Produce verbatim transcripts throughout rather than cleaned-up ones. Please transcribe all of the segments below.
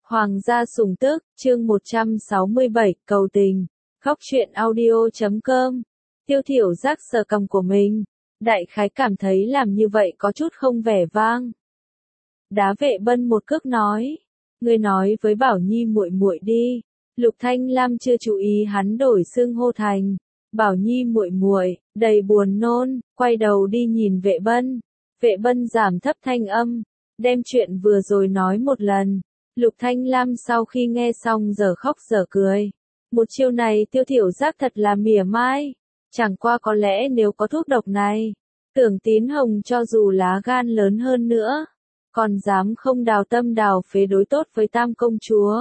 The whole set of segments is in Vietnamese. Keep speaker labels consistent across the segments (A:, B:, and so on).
A: Hoàng gia sủng tức, chương một trăm sáu mươi bảy, cầu tình. Khóc chuyện audio chấm com. Tiêu Thiểu Giác sờ cằm của mình, đại khái cảm thấy làm như vậy có chút không vẻ vang. Đá Vệ Bân một cước nói, ngươi nói với Bảo Nhi muội muội đi. Lục Thanh Lam chưa chú ý hắn đổi xưng hô thành Bảo Nhi muội muội, đầy buồn nôn, quay đầu đi nhìn Vệ Bân. Vệ Bân giảm thấp thanh âm, đem chuyện vừa rồi nói một lần. Lục Thanh Lam sau khi nghe xong giờ khóc giờ cười. Một chiêu này Tiêu Thiểu Giác thật là mỉa mai. Chẳng qua có lẽ nếu có thuốc độc này, Tưởng Tín Hồng cho dù lá gan lớn hơn nữa, còn dám không đào tâm đào phế đối tốt với Tam công chúa.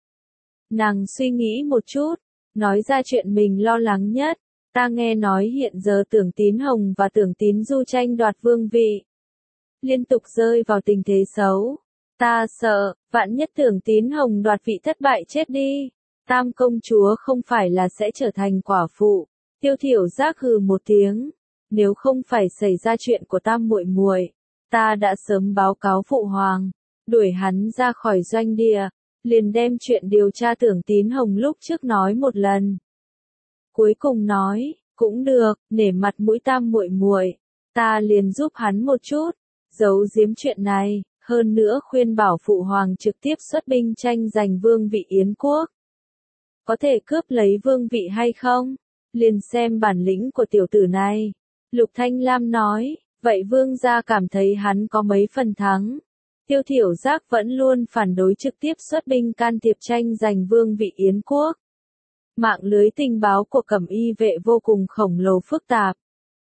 A: Nàng suy nghĩ một chút, nói ra chuyện mình lo lắng nhất. Ta nghe nói hiện giờ Tưởng Tín Hồng và Tưởng Tín Du tranh đoạt vương vị, liên tục rơi vào tình thế xấu. Ta sợ, vạn nhất Tưởng Tín Hồng đoạt vị thất bại chết đi, Tam công chúa không phải là sẽ trở thành quả phụ. Tiêu Thiểu Giác hừ một tiếng, nếu không phải xảy ra chuyện của Tam muội muội, ta đã sớm báo cáo phụ hoàng, đuổi hắn ra khỏi doanh địa, liền đem chuyện điều tra Tưởng Tín Hồng lúc trước nói một lần. Cuối cùng nói, cũng được, nể mặt mũi Tam muội muội, ta liền giúp hắn một chút, giấu giếm chuyện này. Hơn nữa khuyên bảo phụ hoàng trực tiếp xuất binh tranh giành vương vị Yến quốc. Có thể cướp lấy vương vị hay không? Liền xem bản lĩnh của tiểu tử này. Lục Thanh Lam nói, vậy vương gia cảm thấy hắn có mấy phần thắng. Tiêu Thiểu Giác vẫn luôn phản đối trực tiếp xuất binh can thiệp tranh giành vương vị Yến quốc. Mạng lưới tình báo của Cẩm Y vệ vô cùng khổng lồ phức tạp.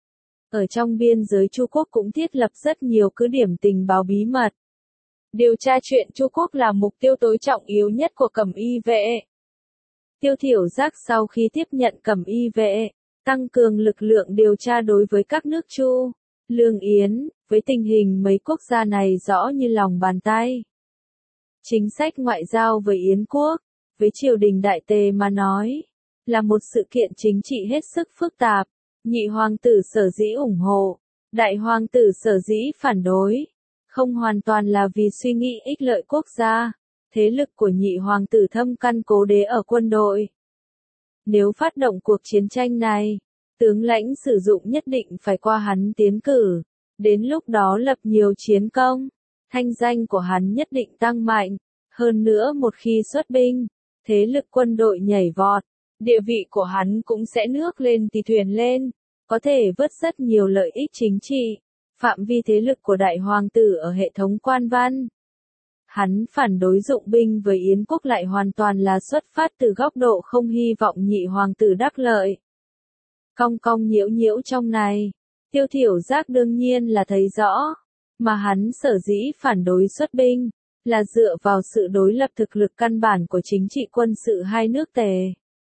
A: Ở trong biên giới Chu quốc cũng thiết lập rất nhiều cứ điểm tình báo bí mật. Điều tra chuyện Chu quốc là mục tiêu tối trọng yếu nhất của Cẩm Y vệ. Tiêu Thiểu Giác sau khi tiếp nhận Cẩm Y vệ, tăng cường lực lượng điều tra đối với các nước Chu, Lương Yến, với tình hình mấy quốc gia này rõ như lòng bàn tay. Chính sách ngoại giao với Yến quốc, với triều đình Đại Tề mà nói, là một sự kiện chính trị hết sức phức tạp. Nhị hoàng tử sở dĩ ủng hộ, đại hoàng tử sở dĩ phản đối. Không hoàn toàn là vì suy nghĩ ích lợi quốc gia, thế lực của nhị hoàng tử thâm căn cố đế ở quân đội. Nếu phát động cuộc chiến tranh này, tướng lãnh sử dụng nhất định phải qua hắn tiến cử, đến lúc đó lập nhiều chiến công, thanh danh của hắn nhất định tăng mạnh, hơn nữa một khi xuất binh, thế lực quân đội nhảy vọt, địa vị của hắn cũng sẽ nước lên thì thuyền lên, có thể vớt rất nhiều lợi ích chính trị. Phạm vi thế lực của đại hoàng tử ở hệ thống quan văn. Hắn phản đối dụng binh với Yến quốc lại hoàn toàn là xuất phát từ góc độ không hy vọng nhị hoàng tử đắc lợi. Cong cong nhiễu nhiễu trong này, Tiêu Thiểu Giác đương nhiên là thấy rõ, mà hắn sở dĩ phản đối xuất binh, là dựa vào sự đối lập thực lực căn bản của chính trị quân sự hai nước Tề.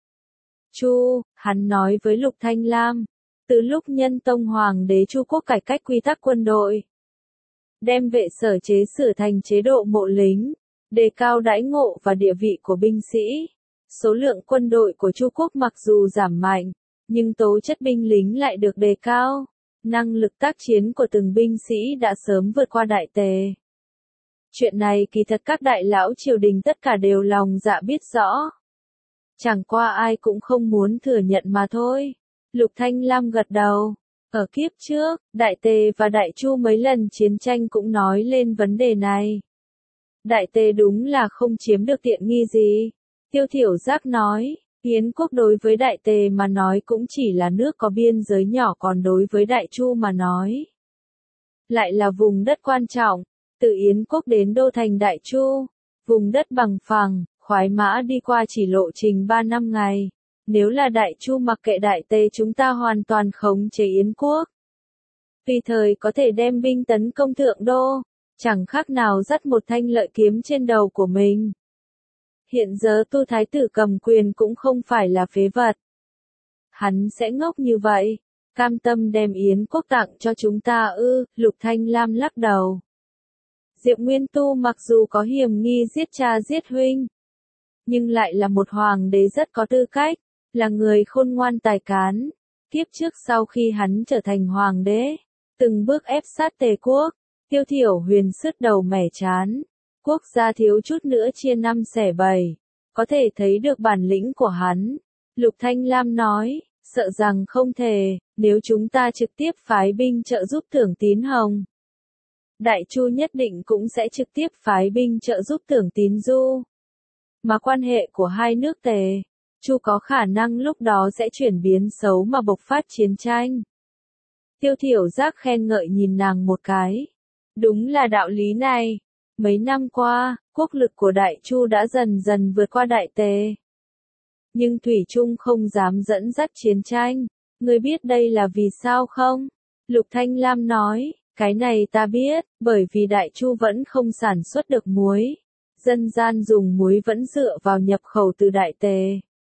A: Chu, hắn nói với Lục Thanh Lam. Từ lúc Nhân Tông Hoàng đế Chu quốc cải cách quy tắc quân đội, đem vệ sở chế sửa thành chế độ mộ lính, đề cao đãi ngộ và địa vị của binh sĩ. Số lượng quân đội của Chu quốc mặc dù giảm mạnh, nhưng tố chất binh lính lại được đề cao. Năng lực tác chiến của từng binh sĩ đã sớm vượt qua Đại Tề. Chuyện này kỳ thật các đại lão triều đình tất cả đều lòng dạ biết rõ. Chẳng qua ai cũng không muốn thừa nhận mà thôi. Lục Thanh Lam gật đầu. Ở kiếp trước, Đại Tề và Đại Chu mấy lần chiến tranh cũng nói lên vấn đề này. Đại Tề đúng là không chiếm được tiện nghi gì. Tiêu Thiểu Giác nói, Yến quốc đối với Đại Tề mà nói cũng chỉ là nước có biên giới nhỏ, còn đối với Đại Chu mà nói, lại là vùng đất quan trọng. Từ Yến quốc đến đô thành Đại Chu, vùng đất bằng phẳng, khoái mã đi qua chỉ lộ trình ba năm ngày. Nếu là Đại Chu mặc kệ Đại Tề chúng ta hoàn toàn khống chế Yến quốc. Tùy thời có thể đem binh tấn công thượng đô, chẳng khác nào dắt một thanh lợi kiếm trên đầu của mình. Hiện giờ Tu Thái tử cầm quyền cũng không phải là phế vật. Hắn sẽ ngốc như vậy, cam tâm đem Yến quốc tặng cho chúng ta ư? Lục Thanh Lam lắc đầu. Diệp Nguyên Tu mặc dù có hiểm nghi giết cha giết huynh, nhưng lại là một hoàng đế rất có tư cách. Là người khôn ngoan tài cán, kiếp trước sau khi hắn trở thành hoàng đế, từng bước ép sát Tề quốc. Tiêu Thiểu Huyền sứt đầu mẻ chán, Quốc gia thiếu chút nữa chia năm xẻ bảy. Có thể thấy được bản lĩnh của hắn. Lục Thanh Lam nói, sợ rằng không thể, nếu chúng ta trực tiếp phái binh trợ giúp Tưởng Tín Hồng. Đại Chu nhất định cũng sẽ trực tiếp phái binh trợ giúp Tưởng Tín Du. Mà quan hệ của hai nước Tề, Chu có khả năng lúc đó sẽ chuyển biến xấu mà bộc phát chiến tranh. Tiêu Thiểu Giác khen ngợi nhìn nàng một cái. Đúng là đạo lý này. Mấy năm qua, quốc lực của Đại Chu đã dần dần vượt qua Đại Tề. Nhưng Thủy Trung không dám dẫn dắt chiến tranh. Ngươi biết đây là vì sao không? Lục Thanh Lam nói, cái này ta biết, bởi vì Đại Chu vẫn không sản xuất được muối. Dân gian dùng muối vẫn dựa vào nhập khẩu từ Đại Tề.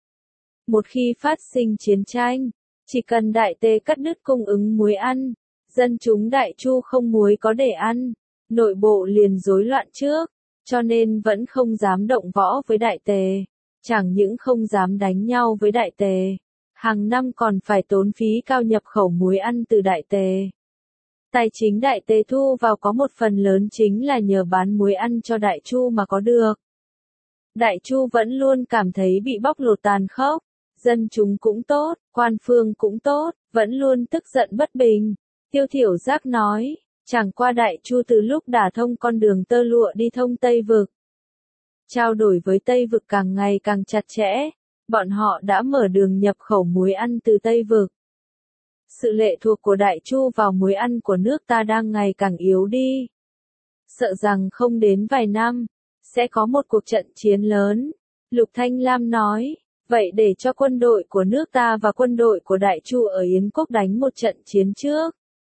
A: Một khi phát sinh chiến tranh, chỉ cần Đại Tề cắt đứt cung ứng muối ăn, dân chúng Đại Chu không muối có để ăn, nội bộ liền rối loạn trước, cho nên vẫn không dám động võ với Đại Tề, chẳng những không dám đánh nhau với Đại Tề, hàng năm còn phải tốn phí cao nhập khẩu muối ăn từ Đại Tề. Tài chính Đại Tề thu vào có một phần lớn chính là nhờ bán muối ăn cho Đại Chu mà có được. Đại Chu vẫn luôn cảm thấy bị bóc lột tàn khốc, dân chúng cũng tốt, quan phương cũng tốt, vẫn luôn tức giận bất bình. Tiêu Thiểu Giác nói, chẳng qua Đại Chu từ lúc đả thông con đường tơ lụa đi thông Tây Vực. Trao đổi với Tây Vực càng ngày càng chặt chẽ, bọn họ đã mở đường nhập khẩu muối ăn từ Tây Vực. Sự lệ thuộc của Đại Chu vào muối ăn của nước ta đang ngày càng yếu đi. Sợ rằng không đến vài năm, sẽ có một cuộc trận chiến lớn. Lục Thanh Lam nói, vậy để cho quân đội của nước ta và quân đội của Đại Chu ở Yến Quốc đánh một trận chiến trước.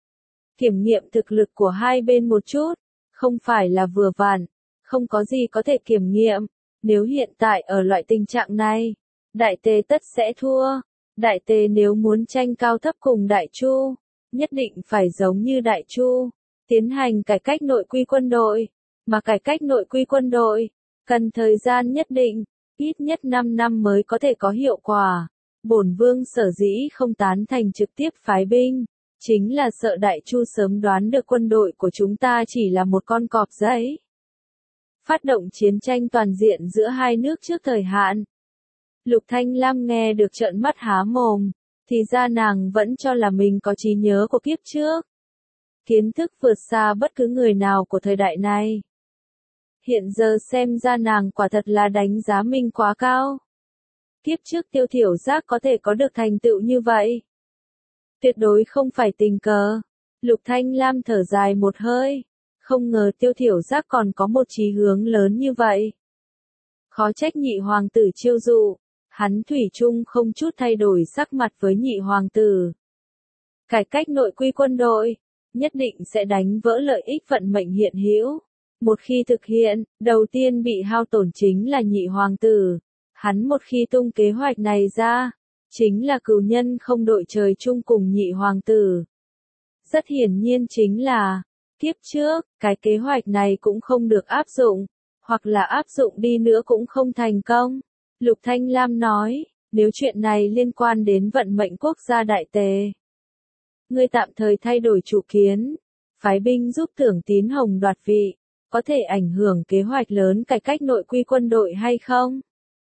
A: Kiểm nghiệm thực lực của hai bên một chút, không phải là vừa vặn, không có gì có thể kiểm nghiệm. Nếu hiện tại ở loại tình trạng này, Đại Tề tất sẽ thua. Đại Tề nếu muốn tranh cao thấp cùng Đại Chu, nhất định phải giống như Đại Chu, tiến hành cải cách nội quy quân đội, mà cải cách nội quy quân đội, cần thời gian nhất định, ít nhất năm năm mới có thể có hiệu quả. Bổn Vương sở dĩ không tán thành trực tiếp phái binh, chính là sợ Đại Chu sớm đoán được quân đội của chúng ta chỉ là một con cọp giấy. Phát động chiến tranh toàn diện giữa hai nước trước thời hạn. Lục Thanh Lam nghe được trợn mắt há mồm, thì ra nàng vẫn cho là mình có trí nhớ của kiếp trước. Kiến thức vượt xa bất cứ người nào của thời đại này. Hiện giờ xem ra nàng quả thật là đánh giá mình quá cao. Kiếp trước Tiêu Thiểu Giác có thể có được thành tựu như vậy. Tuyệt đối không phải tình cờ. Lục Thanh Lam thở dài một hơi. Không ngờ Tiêu Thiểu Giác còn có một chí hướng lớn như vậy. Khó trách nhị hoàng tử chiêu dụ. Hắn thủy chung không chút thay đổi sắc mặt với nhị hoàng tử. Cải cách nội quy quân đội, nhất định sẽ đánh vỡ lợi ích vận mệnh hiện hữu. Một khi thực hiện, đầu tiên bị hao tổn chính là nhị hoàng tử. Hắn một khi tung kế hoạch này ra, chính là cừu nhân không đội trời chung cùng nhị hoàng tử. Rất hiển nhiên chính là, kiếp trước, cái kế hoạch này cũng không được áp dụng, hoặc là áp dụng đi nữa cũng không thành công. Lục Thanh Lam nói, nếu chuyện này liên quan đến vận mệnh quốc gia Đại Tề, ngươi tạm thời thay đổi chủ kiến, phái binh giúp Tưởng Tín Hồng đoạt vị, có thể ảnh hưởng kế hoạch lớn cải cách nội quy quân đội hay không?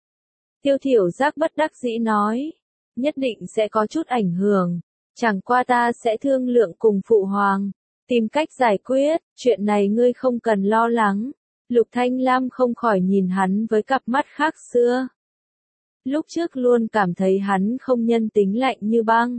A: Tiêu Thiểu Giác bất đắc dĩ nói, nhất định sẽ có chút ảnh hưởng, chẳng qua ta sẽ thương lượng cùng Phụ Hoàng, tìm cách giải quyết, chuyện này ngươi không cần lo lắng. Lục Thanh Lam không khỏi nhìn hắn với cặp mắt khác xưa. Lúc trước luôn cảm thấy hắn không nhân tính lạnh như băng.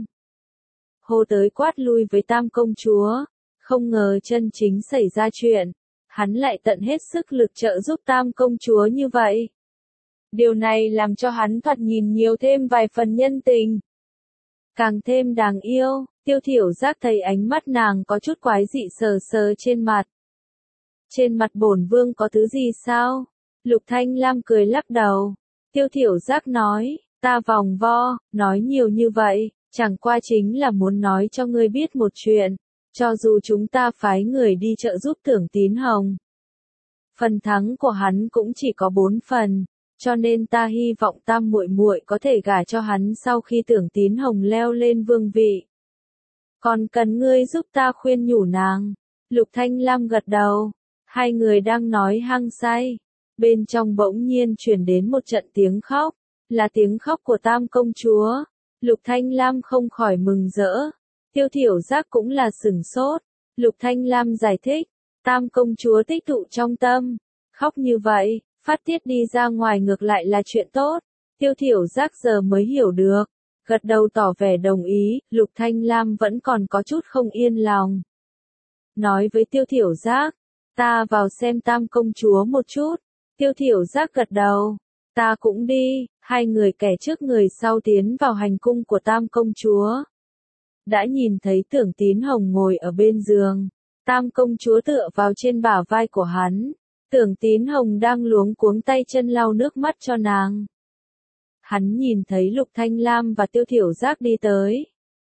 A: Hô tới quát lui với Tam công chúa, không ngờ chân chính xảy ra chuyện, hắn lại tận hết sức lực trợ giúp Tam công chúa như vậy. Điều này làm cho hắn thoạt nhìn nhiều thêm vài phần nhân tình. Càng thêm đáng yêu, Tiêu Thiểu Giác thấy ánh mắt nàng có chút quái dị sờ sờ trên mặt. Trên mặt bổn vương có thứ gì sao? Lục Thanh Lam cười lắc đầu. Tiêu Thiểu Giác nói, ta vòng vo, nói nhiều như vậy, chẳng qua chính là muốn nói cho ngươi biết một chuyện, cho dù chúng ta phái người đi trợ giúp Tưởng Tín Hồng. Phần thắng của hắn cũng chỉ có bốn phần, cho nên ta hy vọng Tam muội muội có thể gả cho hắn sau khi Tưởng Tín Hồng leo lên vương vị. Còn cần ngươi giúp ta khuyên nhủ nàng. Lục Thanh Lam gật đầu. Hai người đang nói hăng say. Bên trong bỗng nhiên truyền đến một trận tiếng khóc. Là tiếng khóc của Tam công chúa. Lục Thanh Lam không khỏi mừng rỡ. Tiêu Thiểu Giác cũng là sửng sốt. Lục Thanh Lam giải thích. Tam công chúa tích tụ trong tâm. Khóc như vậy, phát tiết đi ra ngoài ngược lại là chuyện tốt. Tiêu Thiểu Giác giờ mới hiểu được. Gật đầu tỏ vẻ đồng ý, Lục Thanh Lam vẫn còn có chút không yên lòng. Nói với Tiêu Thiểu Giác, ta vào xem Tam công chúa một chút. Tiêu Thiểu Giác gật đầu, ta cũng đi. Hai người kẻ trước người sau tiến vào hành cung của Tam công chúa. Đã nhìn thấy Tưởng Tín Hồng ngồi ở bên giường. Tam công chúa tựa vào trên bả vai của hắn. Tưởng Tín Hồng đang luống cuống tay chân lau nước mắt cho nàng. Hắn nhìn thấy Lục Thanh Lam và Tiêu Thiểu Giác đi tới.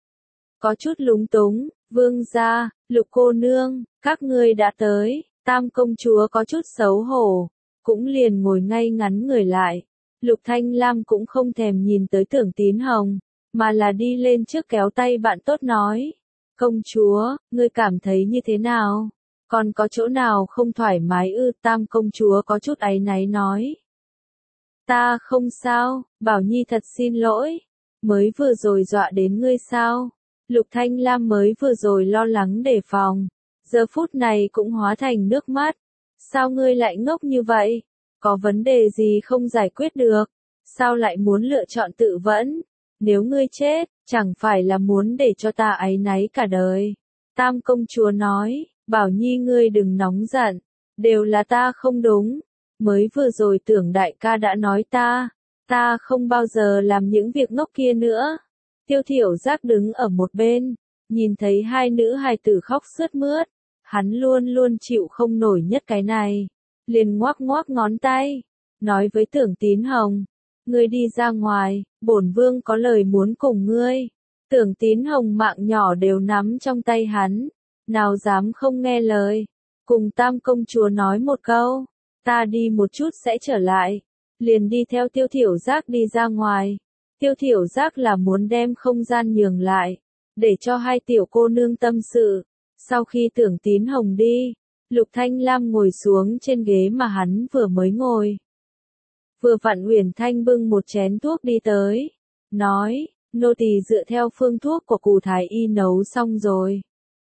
A: Có chút lúng túng, vương gia, Lục cô nương, các ngươi đã tới. Tam công chúa có chút xấu hổ, cũng liền ngồi ngay ngắn người lại. Lục Thanh Lam cũng không thèm nhìn tới Tưởng Tín Hồng, mà là đi lên trước kéo tay bạn tốt nói. Công chúa, ngươi cảm thấy như thế nào? Còn có chỗ nào không thoải mái ư? Tam công chúa có chút áy náy nói. Ta không sao, Bảo Nhi thật xin lỗi. Mới vừa rồi dọa đến ngươi sao? Lục Thanh Lam mới vừa rồi lo lắng đề phòng. Giờ phút này cũng hóa thành nước mắt. Sao ngươi lại ngốc như vậy? Có vấn đề gì không giải quyết được? Sao lại muốn lựa chọn tự vẫn? Nếu ngươi chết, chẳng phải là muốn để cho ta áy náy cả đời. Tam công chúa nói, Bảo Nhi ngươi đừng nóng giận. Đều là ta không đúng. Mới vừa rồi Tưởng đại ca đã nói ta. Ta không bao giờ làm những việc ngốc kia nữa. Tiêu Thiểu Giác đứng ở một bên. Nhìn thấy hai nữ hài tử khóc sướt mướt. Hắn luôn luôn chịu không nổi nhất cái này. Liền ngoác ngoác ngón tay. Nói với Tưởng Tín Hồng. Ngươi đi ra ngoài, bổn vương có lời muốn cùng ngươi. Tưởng Tín Hồng mạng nhỏ đều nắm trong tay hắn. Nào dám không nghe lời. Cùng Tam công chúa nói một câu. Ta đi một chút sẽ trở lại. Liền đi theo Tiêu Thiểu Giác đi ra ngoài. Tiêu Thiểu Giác là muốn đem không gian nhường lại. Để cho hai tiểu cô nương tâm sự. Sau khi Tưởng Tín Hồng đi, Lục Thanh Lam ngồi xuống trên ghế mà hắn vừa mới ngồi. Vừa vặn Uyển Thanh bưng một chén thuốc đi tới. Nói, nô tỳ dựa theo phương thuốc của Cù Thái Y nấu xong rồi.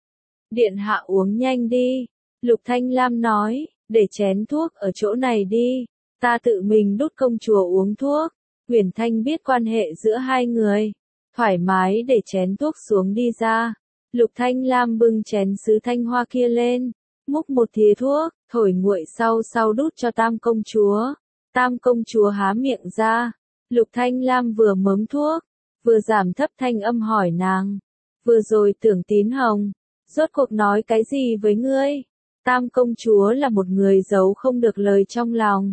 A: Điện hạ uống nhanh đi. Lục Thanh Lam nói, để chén thuốc ở chỗ này đi. Ta tự mình đút công chúa uống thuốc. Uyển Thanh biết quan hệ giữa hai người. Thoải mái để chén thuốc xuống đi ra. Lục Thanh Lam bưng chén sứ thanh hoa kia lên. Múc một thìa thuốc, thổi nguội sau sau đút cho Tam công chúa. Tam công chúa há miệng ra. Lục Thanh Lam vừa mớm thuốc, vừa giảm thấp thanh âm hỏi nàng. Vừa rồi Tưởng Tín Hồng, rốt cuộc nói cái gì với ngươi? Tam công chúa là một người giấu không được lời trong lòng.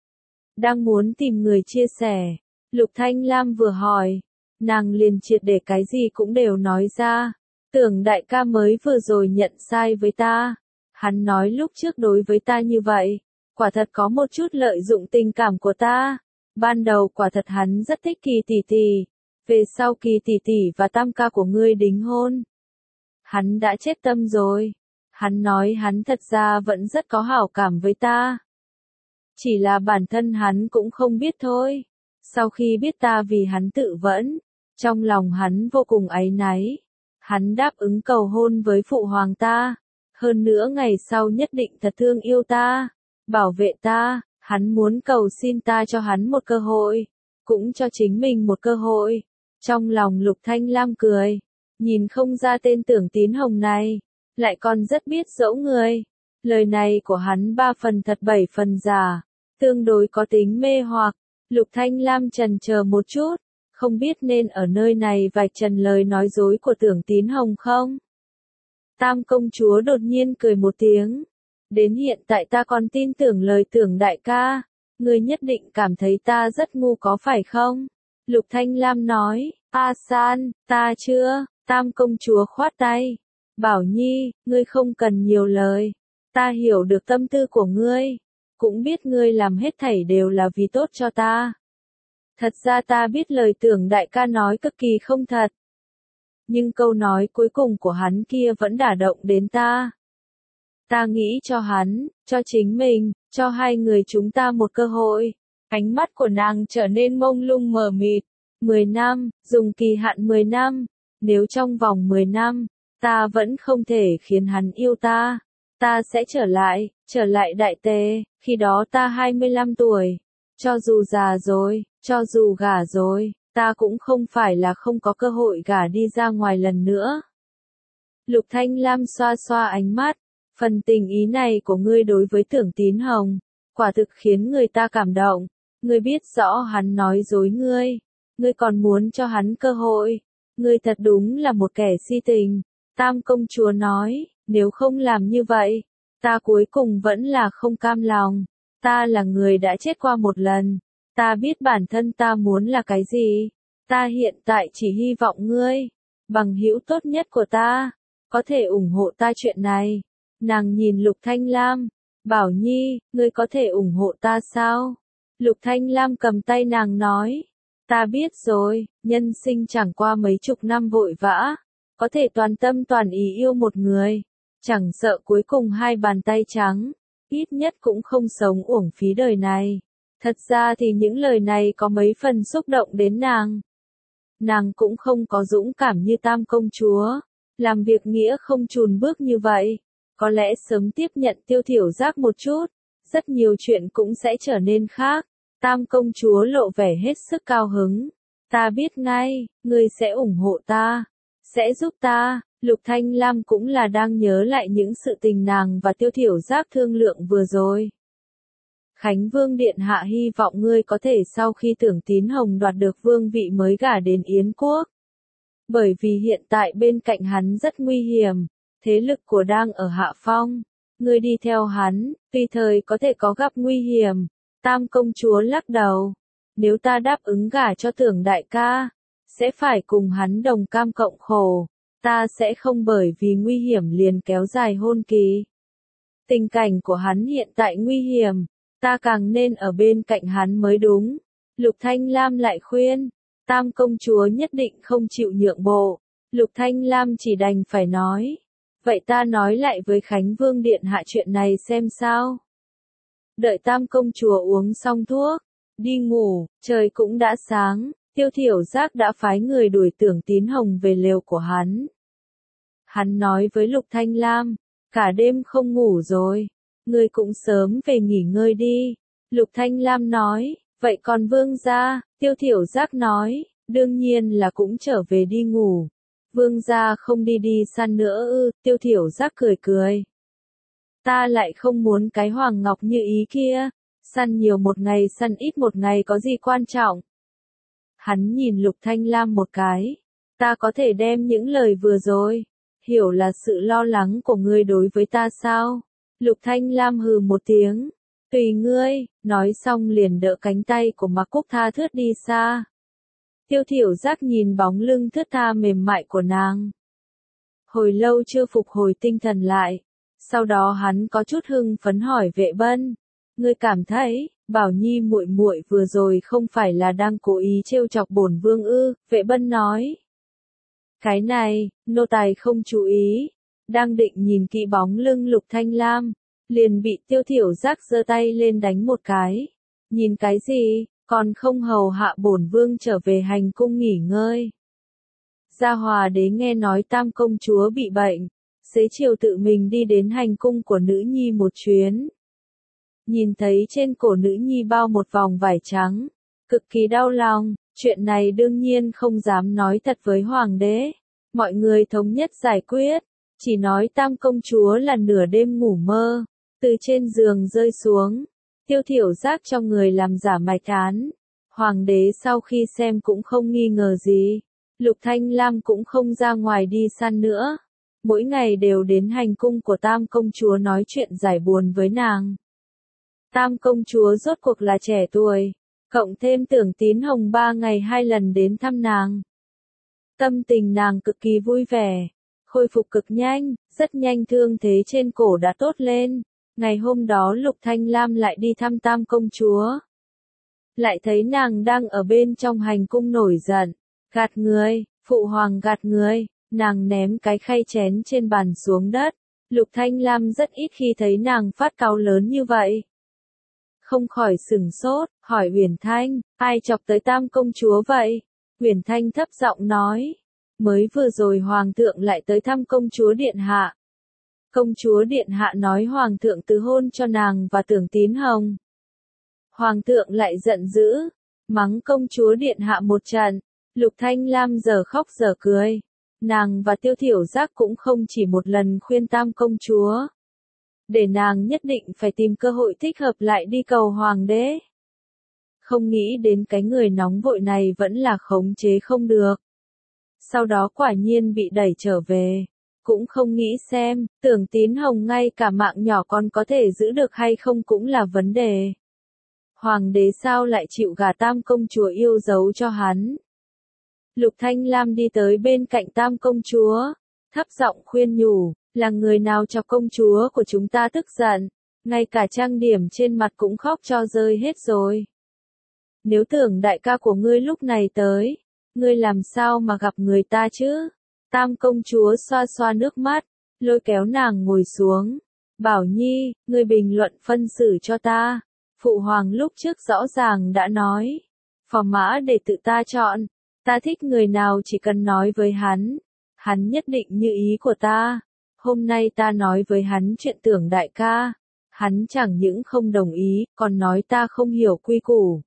A: Đang muốn tìm người chia sẻ. Lục Thanh Lam vừa hỏi, nàng liền triệt để cái gì cũng đều nói ra. Tưởng đại ca mới vừa rồi nhận sai với ta. Hắn nói lúc trước đối với ta như vậy. Quả thật có một chút lợi dụng tình cảm của ta. Ban đầu quả thật hắn rất thích Kỳ tỷ tỷ. Về sau Kỳ tỷ tỷ và Tam ca của ngươi đính hôn. Hắn đã chết tâm rồi. Hắn nói hắn thật ra vẫn rất có hảo cảm với ta. Chỉ là bản thân hắn cũng không biết thôi. Sau khi biết ta vì hắn tự vẫn, trong lòng hắn vô cùng áy náy. Hắn đáp ứng cầu hôn với phụ hoàng ta. Hơn nữa ngày sau nhất định thật thương yêu ta. Bảo vệ ta, hắn muốn cầu xin ta cho hắn một cơ hội, cũng cho chính mình một cơ hội. Trong lòng Lục Thanh Lam cười, nhìn không ra tên Tưởng Tín Hồng này, lại còn rất biết dỗ người. Lời này của hắn ba phần thật bảy phần giả, tương đối có tính mê hoặc. Lục Thanh Lam chần chờ một chút, không biết nên ở nơi này vạch trần lời nói dối của Tưởng Tín Hồng không? Tam công chúa đột nhiên cười một tiếng. Đến hiện tại ta còn tin tưởng lời Tưởng đại ca. Ngươi nhất định cảm thấy ta rất ngu có phải không? Lục Thanh Lam nói, A San, ta chưa. Tam công chúa khoát tay. Bảo Nhi, ngươi không cần nhiều lời. Ta hiểu được tâm tư của ngươi. Cũng biết ngươi làm hết thảy đều là vì tốt cho ta. Thật ra ta biết lời Tưởng đại ca nói cực kỳ không thật. Nhưng câu nói cuối cùng của hắn kia vẫn đả động đến ta. Ta nghĩ cho hắn, cho chính mình, cho hai người chúng ta một cơ hội. Ánh mắt của nàng trở nên mông lung mờ mịt. Mười năm, dùng kỳ hạn mười năm. Nếu trong vòng mười năm, ta vẫn không thể khiến hắn yêu ta, ta sẽ trở lại, trở lại Đại Tề, khi đó ta hai mươi lăm tuổi. Cho dù già rồi, cho dù gả rồi, ta cũng không phải là không có cơ hội gả đi ra ngoài lần nữa. Lục Thanh Lam xoa xoa ánh mắt, phần tình ý này của ngươi đối với Tưởng Tín Hồng, quả thực khiến người ta cảm động. Ngươi biết rõ hắn nói dối ngươi, ngươi còn muốn cho hắn cơ hội. Ngươi thật đúng là một kẻ si tình. Tam công chúa nói, nếu không làm như vậy, ta cuối cùng vẫn là không cam lòng. Ta là người đã chết qua một lần. Ta biết bản thân ta muốn là cái gì. Ta hiện tại chỉ hy vọng ngươi, bằng hữu tốt nhất của ta, có thể ủng hộ ta chuyện này. Nàng nhìn Lục Thanh Lam, Bảo Nhi, ngươi có thể ủng hộ ta sao? Lục Thanh Lam cầm tay nàng nói, ta biết rồi, nhân sinh chẳng qua mấy chục năm vội vã, có thể toàn tâm toàn ý yêu một người, chẳng sợ cuối cùng hai bàn tay trắng, ít nhất cũng không sống uổng phí đời này. Thật ra thì những lời này có mấy phần xúc động đến nàng. Nàng cũng không có dũng cảm như Tam công chúa, làm việc nghĩa không chùn bước như vậy. Có lẽ sớm tiếp nhận Tiêu Thiểu Giác một chút, rất nhiều chuyện cũng sẽ trở nên khác. Tam công chúa lộ vẻ hết sức cao hứng. Ta biết ngay, ngươi sẽ ủng hộ ta, sẽ giúp ta. Lục Thanh Lam cũng là đang nhớ lại những sự tình nàng và Tiêu Thiểu Giác thương lượng vừa rồi. Khánh Vương Điện Hạ hy vọng ngươi có thể sau khi Tưởng Tín Hồng đoạt được vương vị mới gả đến Yến Quốc. Bởi vì hiện tại bên cạnh hắn rất nguy hiểm, thế lực của đang ở hạ phong. Ngươi đi theo hắn, tùy thời có thể có gặp nguy hiểm. Tam công chúa lắc đầu. Nếu ta đáp ứng gả cho Tưởng đại ca, sẽ phải cùng hắn đồng cam cộng khổ. Ta sẽ không bởi vì nguy hiểm liền kéo dài hôn kỳ. Tình cảnh của hắn hiện tại nguy hiểm, ta càng nên ở bên cạnh hắn mới đúng. Lục Thanh Lam lại khuyên, Tam công chúa nhất định không chịu nhượng bộ. Lục Thanh Lam chỉ đành phải nói, vậy ta nói lại với Khánh Vương Điện Hạ chuyện này xem sao. Đợi Tam công chúa uống xong thuốc, đi ngủ, trời cũng đã sáng, Tiêu Thiểu Giác đã phái người đuổi Tưởng Tín Hồng về lều của hắn. Hắn nói với Lục Thanh Lam, cả đêm không ngủ rồi, ngươi cũng sớm về nghỉ ngơi đi. Lục Thanh Lam nói, vậy còn Vương gia? Tiêu Thiểu Giác nói, đương nhiên là cũng trở về đi ngủ. Vương gia không đi đi săn nữa ư? Tiêu Thiểu Giác cười cười. Ta lại không muốn cái Hoàng Ngọc như ý kia, săn nhiều một ngày săn ít một ngày có gì quan trọng. Hắn nhìn Lục Thanh Lam một cái, ta có thể đem những lời vừa rồi, hiểu là sự lo lắng của ngươi đối với ta sao? Lục Thanh Lam hừ một tiếng, tùy ngươi, nói xong liền đỡ cánh tay của Mạc Cúc tha thướt đi xa. Tiêu Thiểu Giác nhìn bóng lưng thướt tha mềm mại của nàng. Hồi lâu chưa phục hồi tinh thần lại, sau đó hắn có chút hưng phấn hỏi Vệ Bân, ngươi cảm thấy, Bảo Nhi muội muội vừa rồi không phải là đang cố ý trêu chọc bổn vương ư? Vệ Bân nói. Cái này, nô tài không chú ý, đang định nhìn kỹ bóng lưng Lục Thanh Lam, liền bị Tiêu Thiểu Giác giơ tay lên đánh một cái. Nhìn cái gì, còn không hầu hạ bổn vương trở về hành cung nghỉ ngơi. Gia Hòa đế nghe nói Tam công chúa bị bệnh, xế chiều tự mình đi đến hành cung của nữ nhi một chuyến. Nhìn thấy trên cổ nữ nhi bao một vòng vải trắng, cực kỳ đau lòng, chuyện này đương nhiên không dám nói thật với hoàng đế. Mọi người thống nhất giải quyết, chỉ nói Tam công chúa là nửa đêm ngủ mơ, từ trên giường rơi xuống. Tiêu Thiểu Giác trong người làm giả mạch án. Hoàng đế sau khi xem cũng không nghi ngờ gì. Lục Thanh Lam cũng không ra ngoài đi săn nữa. Mỗi ngày đều đến hành cung của Tam công chúa nói chuyện giải buồn với nàng. Tam công chúa rốt cuộc là trẻ tuổi, cộng thêm Tưởng Tín Hồng ba ngày hai lần đến thăm nàng. Tâm tình nàng cực kỳ vui vẻ, khôi phục cực nhanh, rất nhanh thương thế trên cổ đã tốt lên. Ngày hôm đó Lục Thanh Lam lại đi thăm Tam công chúa. Lại thấy nàng đang ở bên trong hành cung nổi giận, gạt người, phụ hoàng gạt người, nàng ném cái khay chén trên bàn xuống đất, Lục Thanh Lam rất ít khi thấy nàng phát cáu lớn như vậy. Không khỏi sửng sốt, hỏi Uyển Thanh, ai chọc tới Tam công chúa vậy? Uyển Thanh thấp giọng nói, mới vừa rồi hoàng thượng lại tới thăm công chúa điện hạ. Công chúa điện hạ nói hoàng thượng từ hôn cho nàng và Tưởng Tín Hồng. Hoàng thượng lại giận dữ, mắng công chúa điện hạ một trận. Lục Thanh Lam giờ khóc giờ cười. Nàng và Tiêu Thiểu Giác cũng không chỉ một lần khuyên Tam công chúa, để nàng nhất định phải tìm cơ hội thích hợp lại đi cầu hoàng đế. Không nghĩ đến cái người nóng vội này vẫn là khống chế không được. Sau đó quả nhiên bị đẩy trở về. Cũng không nghĩ xem, Tưởng Tín Hồng ngay cả mạng nhỏ còn có thể giữ được hay không cũng là vấn đề. Hoàng đế sao lại chịu gả Tam công chúa yêu dấu cho hắn? Lục Thanh Lam đi tới bên cạnh Tam công chúa, thấp giọng khuyên nhủ, là người nào cho công chúa của chúng ta tức giận, ngay cả trang điểm trên mặt cũng khóc cho rơi hết rồi. Nếu Tưởng đại ca của ngươi lúc này tới, ngươi làm sao mà gặp người ta chứ? Tam công chúa xoa xoa nước mắt, lôi kéo nàng ngồi xuống. Bảo Nhi, ngươi bình luận phân xử cho ta. Phụ hoàng lúc trước rõ ràng đã nói, phò mã để tự ta chọn. Ta thích người nào chỉ cần nói với hắn, hắn nhất định như ý của ta. Hôm nay ta nói với hắn chuyện Tưởng đại ca, hắn chẳng những không đồng ý, còn nói ta không hiểu quy củ.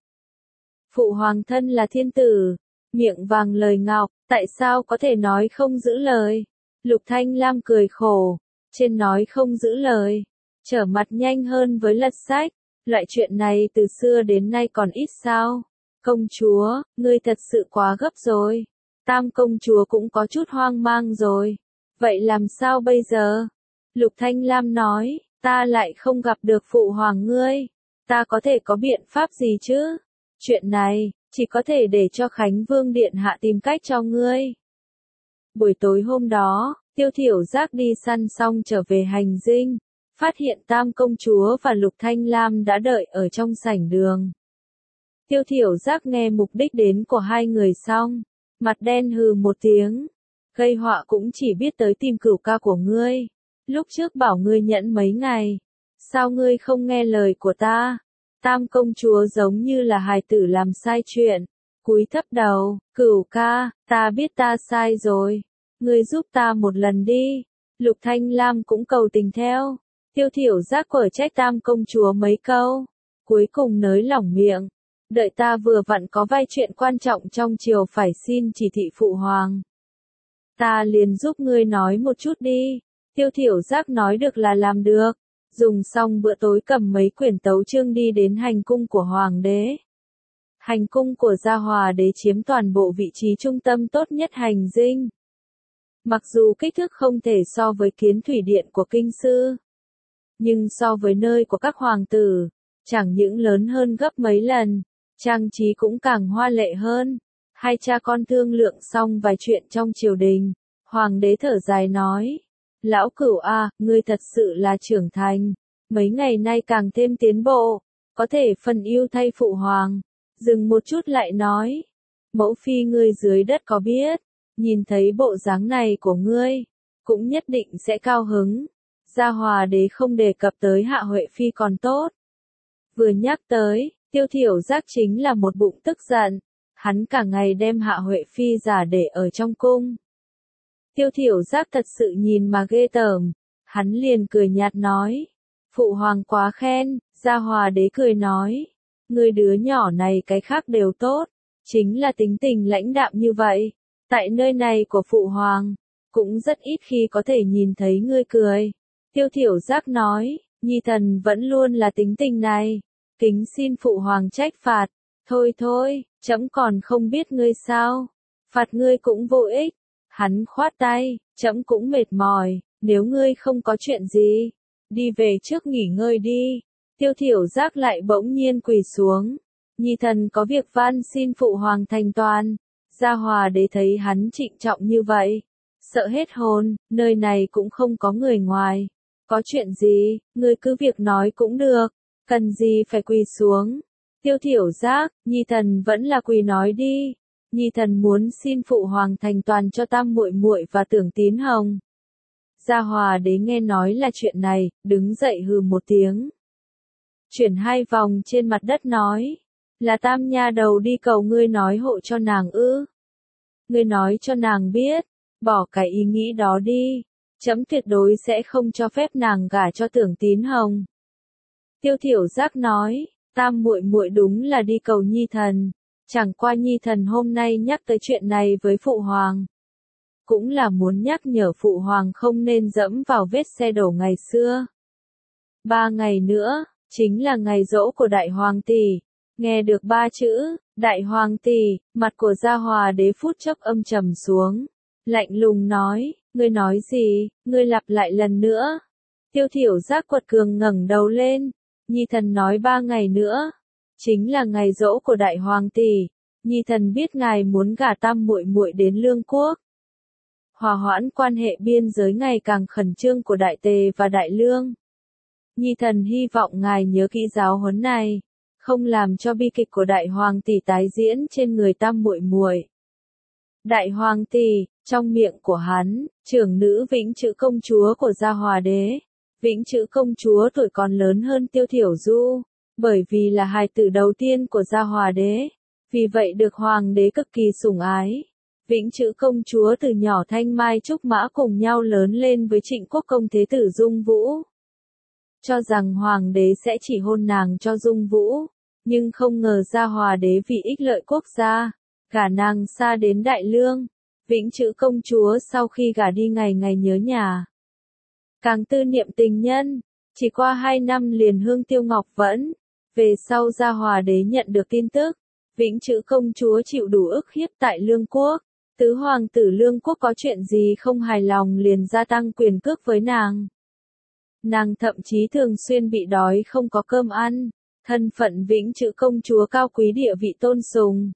A: Phụ hoàng thân là thiên tử, miệng vàng lời ngọc, tại sao có thể nói không giữ lời? Lục Thanh Lam cười khổ, trên nói không giữ lời, trở mặt nhanh hơn với lật sách, loại chuyện này từ xưa đến nay còn ít sao? Công chúa, ngươi thật sự quá gấp rồi. Tam công chúa cũng có chút hoang mang rồi. Vậy làm sao bây giờ? Lục Thanh Lam nói, ta lại không gặp được phụ hoàng ngươi. Ta có thể có biện pháp gì chứ? Chuyện này, chỉ có thể để cho Khánh Vương Điện Hạ tìm cách cho ngươi. Buổi tối hôm đó, Tiêu Thiểu Giác đi săn xong trở về hành dinh, phát hiện Tam công chúa và Lục Thanh Lam đã đợi ở trong sảnh đường. Tiêu Thiểu Giác nghe mục đích đến của hai người xong, mặt đen hừ một tiếng, gây họa cũng chỉ biết tới tìm cửu ca của ngươi. Lúc trước bảo ngươi nhẫn mấy ngày, sao ngươi không nghe lời của ta? Tam công chúa giống như là hài tử làm sai chuyện, cúi thấp đầu, cửu ca, ta biết ta sai rồi, ngươi giúp ta một lần đi. Lục Thanh Lam cũng cầu tình theo, Tiêu Thiểu Giác quở trách Tam công chúa mấy câu, cuối cùng nới lỏng miệng, đợi ta vừa vặn có vài chuyện quan trọng trong triều phải xin chỉ thị phụ hoàng. Ta liền giúp ngươi nói một chút đi. Tiêu Thiểu Giác nói được là làm được. Dùng xong bữa tối cầm mấy quyển tấu chương đi đến hành cung của hoàng đế. Hành cung của Gia Hòa đế chiếm toàn bộ vị trí trung tâm tốt nhất hành dinh. Mặc dù kích thước không thể so với Kiến Thủy Điện của kinh sư, nhưng so với nơi của các hoàng tử, chẳng những lớn hơn gấp mấy lần, trang trí cũng càng hoa lệ hơn. Hai cha con thương lượng xong vài chuyện trong triều đình, hoàng đế thở dài nói, lão cửu a, ngươi thật sự là trưởng thành, mấy ngày nay càng thêm tiến bộ, có thể phần ưu thay phụ hoàng. Dừng một chút lại nói, mẫu phi ngươi dưới đất có biết, nhìn thấy bộ dáng này của ngươi, cũng nhất định sẽ cao hứng. Gia Hòa đế không đề cập tới Hạ Huệ phi còn tốt. Vừa nhắc tới, Tiêu Thiểu Giác chính là một bụng tức giận, hắn cả ngày đem Hạ Huệ phi giả để ở trong cung. Tiêu Thiểu Giác thật sự nhìn mà ghê tởm, hắn liền cười nhạt nói, phụ hoàng quá khen. Gia Hòa đế cười nói, ngươi đứa nhỏ này cái khác đều tốt, chính là tính tình lãnh đạm như vậy, tại nơi này của phụ hoàng, cũng rất ít khi có thể nhìn thấy ngươi cười. Tiêu Thiểu Giác nói, nhi thần vẫn luôn là tính tình này, kính xin phụ hoàng trách phạt. Thôi thôi, trẫm còn không biết ngươi sao, phạt ngươi cũng vô ích. Hắn khoát tay, trẫm cũng mệt mỏi, nếu ngươi không có chuyện gì, đi về trước nghỉ ngơi đi. Tiêu Thiểu Giác lại bỗng nhiên quỳ xuống, nhi thần có việc van xin phụ hoàng thành toàn. Gia Hòa đế thấy hắn trịnh trọng như vậy, sợ hết hồn, nơi này cũng không có người ngoài, có chuyện gì, ngươi cứ việc nói cũng được, cần gì phải quỳ xuống. Tiêu Thiểu Giác, nhi thần vẫn là quỳ nói đi. Nhi thần muốn xin phụ hoàng thành toàn cho Tam muội muội và Tưởng Tín Hồng. Gia Hòa đế nghe nói là chuyện này, đứng dậy hừ một tiếng. Chuyển hai vòng trên mặt đất nói, là Tam nha đầu đi cầu ngươi nói hộ cho nàng ư. Ngươi nói cho nàng biết, bỏ cái ý nghĩ đó đi, chấm tuyệt đối sẽ không cho phép nàng gả cho Tưởng Tín Hồng. Tiêu Thiểu Giác nói, Tam muội muội đúng là đi cầu Nhi thần, chẳng qua Nhi thần hôm nay nhắc tới chuyện này với phụ hoàng, cũng là muốn nhắc nhở phụ hoàng không nên dẫm vào vết xe đổ ngày xưa. Ba ngày nữa, chính là ngày giỗ của đại hoàng tỷ. Nghe được ba chữ, đại hoàng tỷ, mặt của Gia Hòa đế phút chốc âm trầm xuống, lạnh lùng nói, ngươi nói gì, ngươi lặp lại lần nữa. Tiêu Thiểu Giác quật cường ngẩng đầu lên, Nhi thần nói ba ngày nữa, chính là ngày giỗ của đại hoàng tỷ, Nhi thần biết ngài muốn gả Tam muội muội đến Lương quốc. Hòa hoãn quan hệ biên giới ngày càng khẩn trương của Đại Tề và Đại Lương. Nhi thần hy vọng ngài nhớ kỹ giáo huấn này, không làm cho bi kịch của đại hoàng tỷ tái diễn trên người Tam muội muội. Đại hoàng tỷ, trong miệng của hắn, trưởng nữ Vĩnh Chữ công chúa của Gia Hòa đế. Vĩnh Chữ công chúa tuổi còn lớn hơn Tiêu Thiểu Du, bởi vì là hài tử đầu tiên của Gia Hòa đế, vì vậy được hoàng đế cực kỳ sủng ái. Vĩnh Chữ công chúa từ nhỏ thanh mai trúc mã cùng nhau lớn lên với Trịnh quốc công thế tử Dung Vũ. Cho rằng hoàng đế sẽ chỉ hôn nàng cho Dung Vũ, nhưng không ngờ Gia Hòa đế vì ích lợi quốc gia, gả nàng xa đến Đại Lương. Vĩnh Chữ công chúa sau khi gả đi ngày ngày nhớ nhà, càng tư niệm tình nhân, chỉ qua hai năm liền hương tiêu ngọc vẫn. Về sau Gia Hòa đế nhận được tin tức, Vĩnh Chữ công chúa chịu đủ ức hiếp tại Lương quốc, tứ hoàng tử Lương quốc có chuyện gì không hài lòng liền gia tăng quyền cước với nàng. Nàng thậm chí thường xuyên bị đói không có cơm ăn, thân phận Vĩnh Chữ công chúa cao quý địa vị tôn sùng.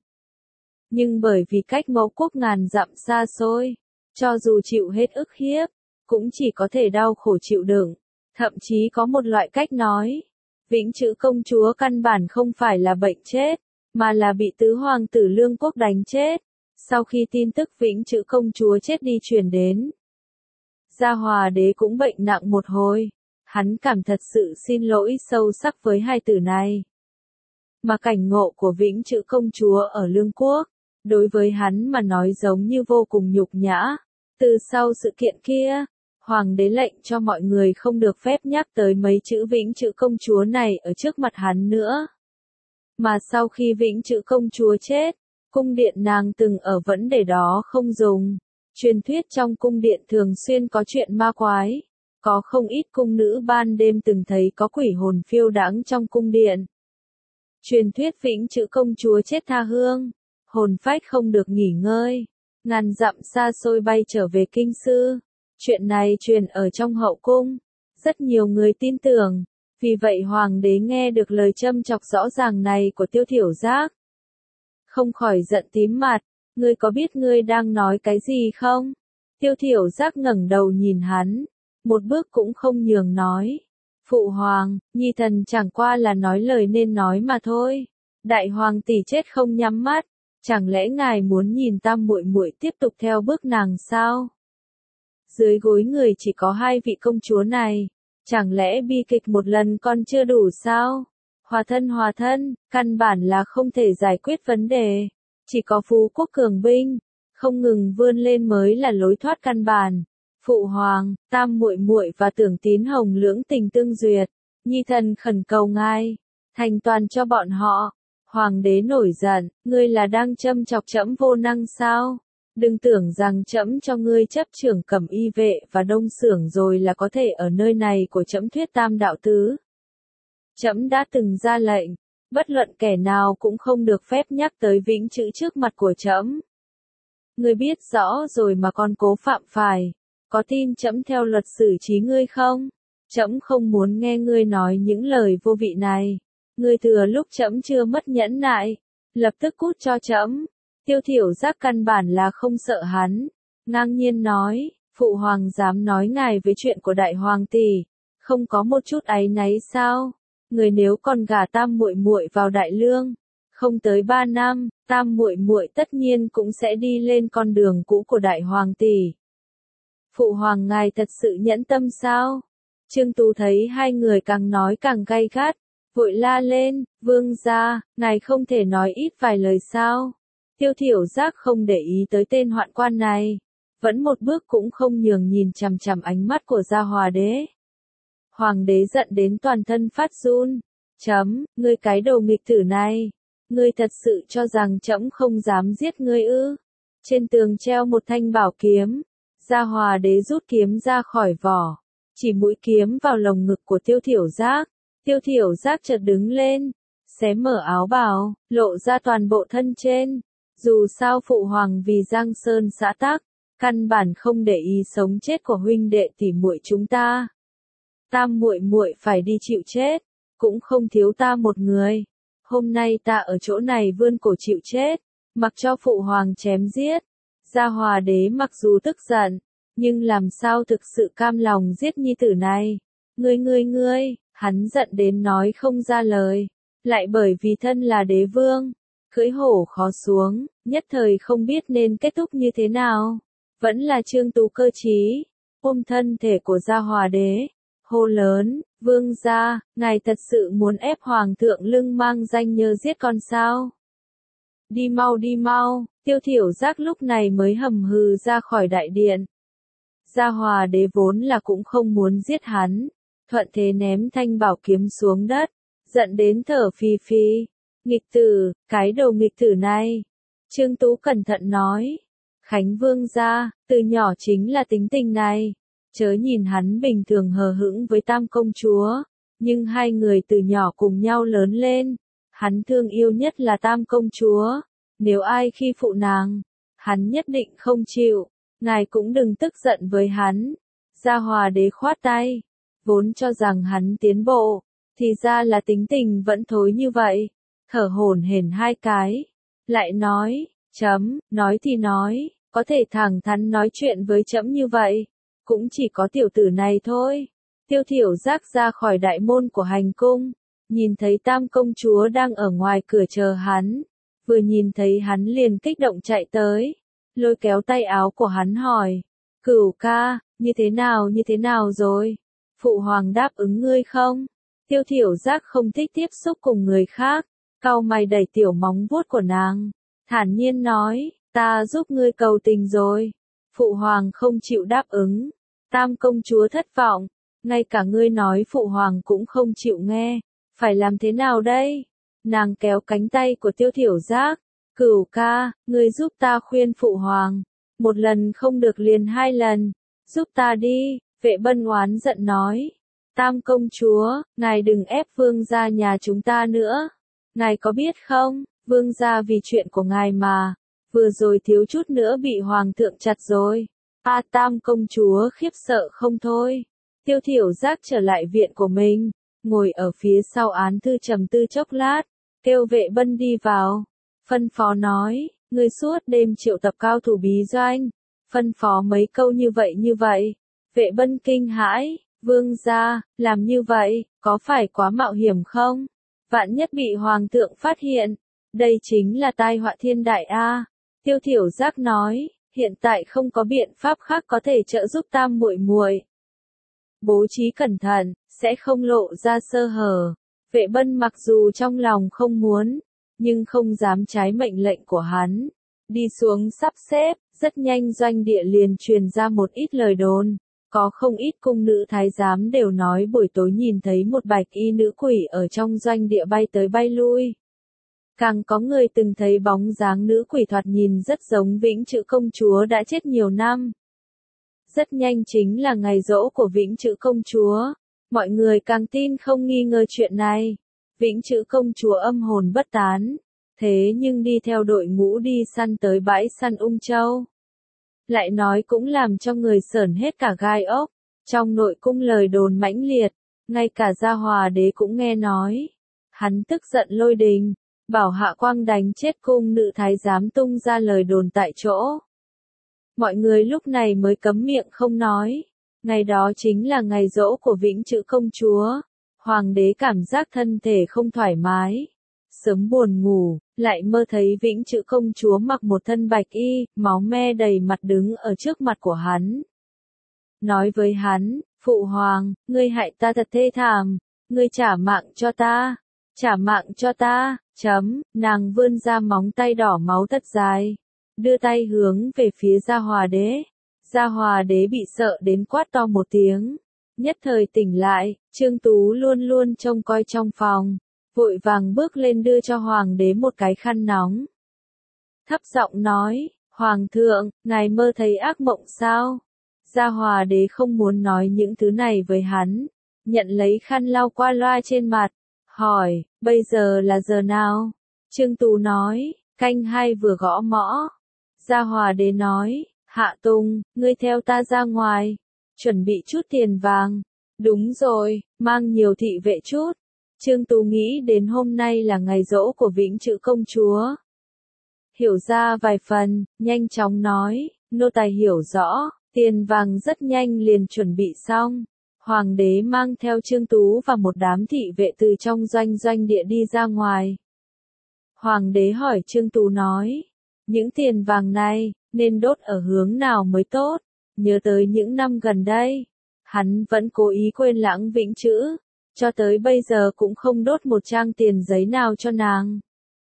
A: Nhưng bởi vì cách mẫu quốc ngàn dặm xa xôi, cho dù chịu hết ức hiếp, cũng chỉ có thể đau khổ chịu đựng. Thậm chí có một loại cách nói, Vĩnh Chữ công chúa căn bản không phải là bệnh chết, mà là bị tứ hoàng tử Lương quốc đánh chết. Sau khi tin tức Vĩnh Chữ công chúa chết đi truyền đến, Gia Hòa đế cũng bệnh nặng một hồi, hắn cảm thật sự xin lỗi sâu sắc với hai tử này. Mà cảnh ngộ của Vĩnh Chữ công chúa ở Lương quốc, đối với hắn mà nói giống như vô cùng nhục nhã. Từ sau sự kiện kia, hoàng đế lệnh cho mọi người không được phép nhắc tới mấy chữ Vĩnh Chữ công chúa này ở trước mặt hắn nữa. Mà sau khi Vĩnh Chữ công chúa chết, cung điện nàng từng ở vẫn để đó không dùng. Truyền thuyết trong cung điện thường xuyên có chuyện ma quái, có không ít cung nữ ban đêm từng thấy có quỷ hồn phiêu đãng trong cung điện. Truyền thuyết Vĩnh Chữ công chúa chết tha hương, hồn phách không được nghỉ ngơi, ngàn dặm xa xôi bay trở về kinh sư. Chuyện này truyền ở trong hậu cung, rất nhiều người tin tưởng, vì vậy hoàng đế nghe được lời châm chọc rõ ràng này của Tiêu Thiểu Giác, không khỏi giận tím mặt. Ngươi có biết ngươi đang nói cái gì không? Tiêu Thiểu Giác ngẩng đầu nhìn hắn, một bước cũng không nhường nói. Phụ hoàng, Nhi thần chẳng qua là nói lời nên nói mà thôi. Đại hoàng tỷ chết không nhắm mắt, chẳng lẽ ngài muốn nhìn Tam muội muội tiếp tục theo bước nàng sao? Dưới gối người chỉ có hai vị công chúa này, chẳng lẽ bi kịch một lần còn chưa đủ sao? Hòa thân hòa thân, căn bản là không thể giải quyết vấn đề. Chỉ có phú quốc cường binh, không ngừng vươn lên mới là lối thoát căn bản. Phụ hoàng, Tam muội muội và Tưởng Tín Hồng lưỡng tình tương duyệt, Nhi thần khẩn cầu ngài, thành toàn cho bọn họ. Hoàng đế nổi giận, ngươi là đang châm chọc trẫm vô năng sao? Đừng tưởng rằng trẫm cho ngươi chấp trưởng Cẩm Y vệ và Đông Xưởng rồi là có thể ở nơi này của trẫm thuyết tam đạo tứ. Trẫm đã từng ra lệnh, bất luận kẻ nào cũng không được phép nhắc tới Vĩnh Chữ trước mặt của trẫm. Ngươi biết rõ rồi mà còn cố phạm phải, có tin trẫm theo luật xử trí ngươi không? Trẫm không muốn nghe ngươi nói những lời vô vị này. Ngươi thừa lúc trẫm chưa mất nhẫn nại, lập tức cút cho trẫm. Tiêu Thiểu Giác căn bản là không sợ hắn, ngang nhiên nói, phụ hoàng dám nói ngài với chuyện của đại hoàng tỷ, không có một chút áy náy sao? Người nếu còn gả Tam muội muội vào Đại Lương, không tới ba năm, Tam muội muội tất nhiên cũng sẽ đi lên con đường cũ của đại hoàng tỷ. Phụ hoàng ngài thật sự nhẫn tâm sao? Trương Tú thấy hai người càng nói càng gay gắt, vội la lên, vương gia, ngài không thể nói ít vài lời sao? Tiêu Thiểu Giác không để ý tới tên hoạn quan này, vẫn một bước cũng không nhường nhìn chằm chằm ánh mắt của Gia Hòa đế. Hoàng đế giận đến toàn thân phát run, chấm, ngươi cái đầu nghịch tử này, ngươi thật sự cho rằng trẫm không dám giết ngươi ư? Trên tường treo một thanh bảo kiếm, Gia Hòa đế rút kiếm ra khỏi vỏ, chỉ mũi kiếm vào lồng ngực của Tiêu Thiểu Giác. Tiêu Thiểu Giác chợt đứng lên, xé mở áo bào, lộ ra toàn bộ thân trên. Dù sao phụ hoàng vì Giang Sơn xã tắc, căn bản không để ý sống chết của huynh đệ tỷ muội chúng ta. Tam muội muội phải đi chịu chết, cũng không thiếu ta một người. Hôm nay ta ở chỗ này vươn cổ chịu chết, mặc cho phụ hoàng chém giết. Gia Hòa đế mặc dù tức giận, nhưng làm sao thực sự cam lòng giết nhi tử này. Ngươi ngươi ngươi, hắn giận đến nói không ra lời, lại bởi vì thân là đế vương, cưỡi hổ khó xuống, nhất thời không biết nên kết thúc như thế nào. Vẫn là Trương Tú cơ trí, ôm thân thể của Gia Hòa đế, hô lớn, vương gia, ngài thật sự muốn ép hoàng thượng lưng mang danh nhơ giết con sao? Đi mau đi mau, Tiêu Thiểu Giác lúc này mới hầm hừ ra khỏi đại điện. Gia Hòa đế vốn là cũng không muốn giết hắn, thuận thế ném thanh bảo kiếm xuống đất, giận đến thở phì phì. Nghịch tử, cái đầu nghịch tử này. Trương Tú cẩn thận nói. Khánh vương gia, từ nhỏ chính là tính tình này. Chớ nhìn hắn bình thường hờ hững với Tam công chúa, nhưng hai người từ nhỏ cùng nhau lớn lên. Hắn thương yêu nhất là Tam công chúa. Nếu ai khi phụ nàng, hắn nhất định không chịu. Ngài cũng đừng tức giận với hắn. Gia Hòa đế khoát tay, vốn cho rằng hắn tiến bộ, thì ra là tính tình vẫn thối như vậy. Thở hổn hển hai cái, lại nói, chấm, nói thì nói, có thể thẳng thắn nói chuyện với chấm như vậy, cũng chỉ có tiểu tử này thôi. Tiêu Thiểu Giác ra khỏi đại môn của hành cung, nhìn thấy Tam công chúa đang ở ngoài cửa chờ hắn, vừa nhìn thấy hắn liền kích động chạy tới, lôi kéo tay áo của hắn hỏi, Cửu ca, như thế nào như thế nào rồi? Phụ hoàng đáp ứng ngươi không? Tiêu Thiểu Giác không thích tiếp xúc cùng người khác, cau mày đẩy tiểu móng vuốt của nàng, thản nhiên nói, ta giúp ngươi cầu tình rồi. Phụ hoàng không chịu đáp ứng. Tam công chúa thất vọng, ngay cả ngươi nói phụ hoàng cũng không chịu nghe, phải làm thế nào đây? Nàng kéo cánh tay của Tiêu Thiểu Giác, Cửu ca, ngươi giúp ta khuyên phụ hoàng, một lần không được liền hai lần, giúp ta đi. Vệ Bân oán giận nói, Tam công chúa, ngài đừng ép vương gia nhà chúng ta nữa. Ngài có biết không, vương gia vì chuyện của ngài mà, vừa rồi thiếu chút nữa bị hoàng thượng chặt rồi. A Tam công chúa khiếp sợ không thôi. Tiêu Thiểu Giác trở lại viện của mình, ngồi ở phía sau án thư trầm tư chốc lát, kêu Vệ Bân đi vào, phân phó nói, ngươi suốt đêm triệu tập cao thủ bí doanh, phân phó mấy câu như vậy như vậy. Vệ Bân kinh hãi, vương gia, làm như vậy, có phải quá mạo hiểm không? Vạn nhất bị hoàng thượng phát hiện, đây chính là tai họa thiên đại a. Tiêu Thiểu Giác nói, hiện tại không có biện pháp khác có thể trợ giúp Tam muội muội. Bố trí cẩn thận, sẽ không lộ ra sơ hở. Vệ Bân mặc dù trong lòng không muốn, nhưng không dám trái mệnh lệnh của hắn. Đi xuống sắp xếp, rất nhanh doanh địa liền truyền ra một ít lời đồn. Có không ít cung nữ thái giám đều nói buổi tối nhìn thấy một bạch y nữ quỷ ở trong doanh địa bay tới bay lui. Càng có người từng thấy bóng dáng nữ quỷ thoạt nhìn rất giống Vĩnh Trữ công chúa đã chết nhiều năm. Rất nhanh chính là ngày giỗ của Vĩnh Trữ công chúa. Mọi người càng tin không nghi ngờ chuyện này. Vĩnh Trữ công chúa âm hồn bất tán. Thế nhưng đi theo đội ngũ đi săn tới bãi săn Ung Châu. Lại nói cũng làm cho người sởn hết cả gai ốc. Trong nội cung lời đồn mãnh liệt, ngay cả Gia Hòa đế cũng nghe nói. Hắn tức giận lôi đình, bảo Hạ Quang đánh chết cung nữ thái giám tung ra lời đồn tại chỗ. Mọi người lúc này mới cấm miệng không nói. Ngày đó chính là ngày giỗ của Vĩnh Trữ công chúa. Hoàng đế cảm giác thân thể không thoải mái. Sớm buồn ngủ, lại mơ thấy Vĩnh Trữ công chúa mặc một thân bạch y, máu me đầy mặt đứng ở trước mặt của hắn. nói với hắn, Phụ Hoàng, ngươi hại ta thật thê thảm, ngươi trả mạng cho ta, trả mạng cho ta, chấm, nàng vươn ra móng tay đỏ máu thật dài, đưa tay hướng về phía Gia Hòa Đế. Gia Hòa Đế bị sợ đến quát to một tiếng, nhất thời tỉnh lại, Trương Tú luôn luôn trông coi trong phòng, vội vàng bước lên đưa cho Hoàng Đế một cái khăn nóng. Thấp giọng nói, Hoàng thượng, ngài mơ thấy ác mộng sao? Gia Hòa Đế không muốn nói những thứ này với hắn, nhận lấy khăn lau qua loa trên mặt, hỏi, bây giờ là giờ nào? Trương Tú nói, canh hai vừa gõ mõ. Gia Hòa Đế nói, Hạ Tùng, ngươi theo ta ra ngoài, chuẩn bị chút tiền vàng. Đúng rồi, mang nhiều thị vệ chút. Trương Tú nghĩ đến hôm nay là ngày giỗ của Vĩnh Trự công chúa. Hiểu ra vài phần, nhanh chóng nói, nô tài hiểu rõ, tiền vàng rất nhanh liền chuẩn bị xong. Hoàng đế mang theo Trương Tú và một đám thị vệ từ trong doanh doanh địa đi ra ngoài. Hoàng đế hỏi Trương Tú nói, những tiền vàng này, nên đốt ở hướng nào mới tốt? Nhớ tới những năm gần đây, hắn vẫn cố ý quên lãng Vĩnh Trữ, cho tới bây giờ cũng không đốt một trang tiền giấy nào cho nàng.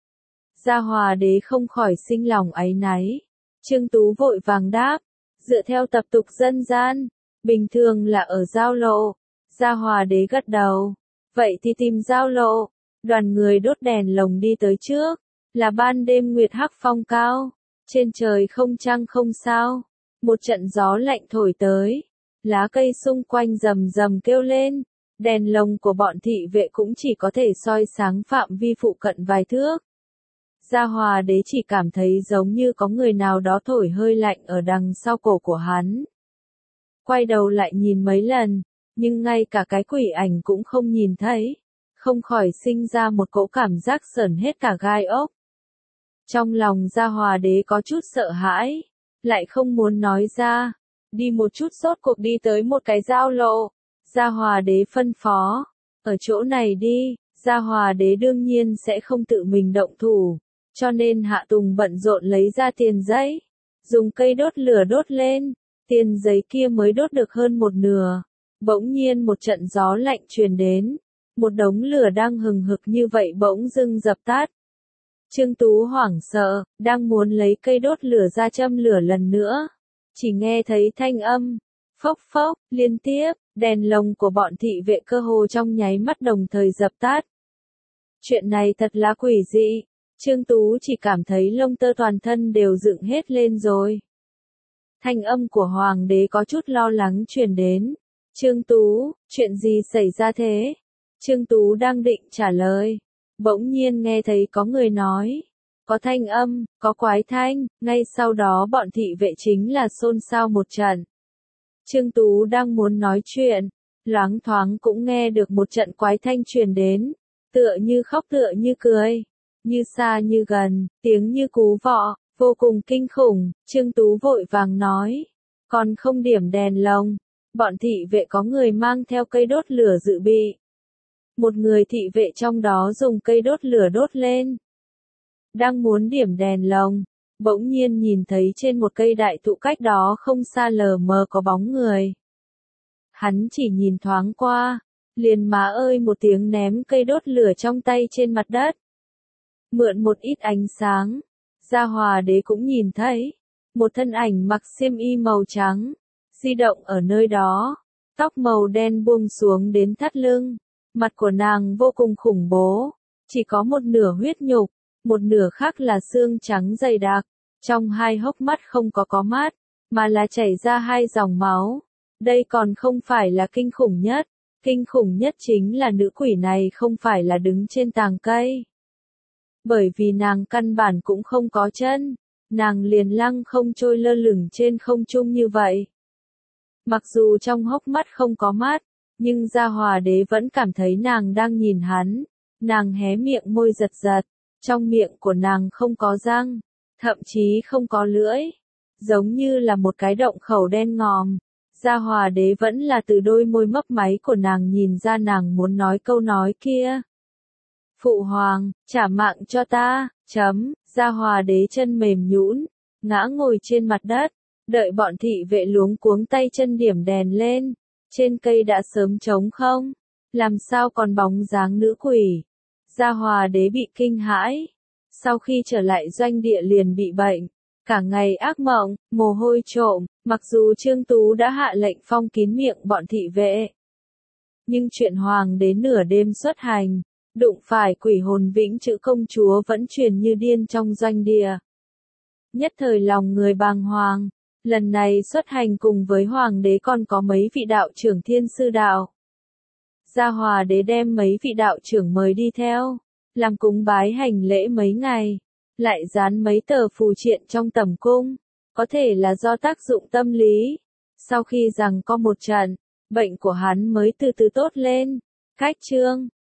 A: Gia Hòa Đế không khỏi sinh lòng áy náy. Trương Tú vội vàng đáp, dựa theo tập tục dân gian, bình thường là ở giao lộ. Gia Hòa Đế gật đầu, vậy thì tìm giao lộ. Đoàn người đốt đèn lồng đi tới trước, là ban đêm nguyệt hắc phong cao, trên trời không trăng không sao, một trận gió lạnh thổi tới, lá cây xung quanh rầm rầm kêu lên, đèn lồng của bọn thị vệ cũng chỉ có thể soi sáng phạm vi phụ cận vài thước. Gia Hòa Đế chỉ cảm thấy giống như có người nào đó thổi hơi lạnh ở đằng sau cổ của hắn. Quay đầu lại nhìn mấy lần, nhưng ngay cả cái quỷ ảnh cũng không nhìn thấy, không khỏi sinh ra một cỗ cảm giác sởn hết cả gai ốc. Trong lòng Gia Hòa Đế có chút sợ hãi, lại không muốn nói ra, đi một chút rốt cuộc đi tới một cái giao lộ. Gia Hòa Đế phân phó, ở chỗ này đi. Gia Hòa Đế đương nhiên sẽ không tự mình động thủ, cho nên Hạ Tùng bận rộn lấy ra tiền giấy, dùng cây đốt lửa đốt lên, tiền giấy kia mới đốt được hơn một nửa. Bỗng nhiên một trận gió lạnh truyền đến, một đống lửa đang hừng hực như vậy bỗng dưng dập tắt. Trương Tú hoảng sợ, đang muốn lấy cây đốt lửa ra châm lửa lần nữa, chỉ nghe thấy thanh âm, phốc phốc, liên tiếp, đèn lồng của bọn thị vệ cơ hồ trong nháy mắt đồng thời dập tắt. Chuyện này thật là quỷ dị, Trương Tú chỉ cảm thấy lông tơ toàn thân đều dựng hết lên rồi. Thanh âm của Hoàng đế có chút lo lắng truyền đến. Trương Tú, chuyện gì xảy ra thế? Trương Tú đang định trả lời. Bỗng nhiên nghe thấy có người nói. Có thanh âm, có quái thanh, ngay sau đó bọn thị vệ chính là xôn xao một trận. Trương Tú đang muốn nói chuyện, loáng thoáng cũng nghe được một trận quái thanh truyền đến. Tựa như khóc tựa như cười, như xa như gần, tiếng như cú vọ, vô cùng kinh khủng. Trương Tú vội vàng nói, còn không điểm đèn lồng. Bọn thị vệ có người mang theo cây đốt lửa dự bị. Một người thị vệ trong đó dùng cây đốt lửa đốt lên. Đang muốn điểm đèn lồng, bỗng nhiên nhìn thấy trên một cây đại thụ cách đó không xa lờ mờ có bóng người. Hắn chỉ nhìn thoáng qua, liền má ơi một tiếng ném cây đốt lửa trong tay trên mặt đất. Mượn một ít ánh sáng, Gia Hòa Đế cũng nhìn thấy, một thân ảnh mặc xiêm y màu trắng, di động ở nơi đó, tóc màu đen buông xuống đến thắt lưng, mặt của nàng vô cùng khủng bố, chỉ có một nửa huyết nhục, một nửa khác là xương trắng dày đặc, trong hai hốc mắt không có có mắt, mà là chảy ra hai dòng máu. Đây còn không phải là kinh khủng nhất, kinh khủng nhất chính là nữ quỷ này không phải là đứng trên tàng cây. Bởi vì nàng căn bản cũng không có chân, nàng liền lăng không trôi lơ lửng trên không trung như vậy. Mặc dù trong hốc mắt không có mắt, nhưng Gia Hòa Đế vẫn cảm thấy nàng đang nhìn hắn. Nàng hé miệng môi giật giật, trong miệng của nàng không có răng, thậm chí không có lưỡi, giống như là một cái động khẩu đen ngòm. Gia Hòa Đế vẫn là từ đôi môi mấp máy của nàng nhìn ra nàng muốn nói câu nói kia. Phụ hoàng, trả mạng cho ta, chấm, Gia Hòa Đế chân mềm nhũn, ngã ngồi trên mặt đất, Đợi bọn thị vệ luống cuống tay chân điểm đèn lên, trên cây đã sớm trống không, làm sao còn bóng dáng nữ quỷ. Gia Hòa đế bị kinh hãi, sau khi trở lại doanh địa liền bị bệnh, cả ngày ác mộng, mồ hôi trộm, mặc dù Trương Tú đã hạ lệnh phong kín miệng bọn thị vệ. Nhưng chuyện hoàng đế nửa đêm xuất hành, đụng phải quỷ hồn vĩnh chữ công chúa vẫn truyền như điên trong doanh địa. Nhất thời lòng người bàng hoàng, lần này xuất hành cùng với hoàng đế còn có mấy vị đạo trưởng thiên sư đạo. Gia Hòa đế đem mấy vị đạo trưởng mời đi theo, làm cúng bái hành lễ mấy ngày, lại dán mấy tờ phù triện trong tẩm cung, có thể là do tác dụng tâm lý. Sau khi rằng có một trận, bệnh của hắn mới từ từ tốt lên. Khách chương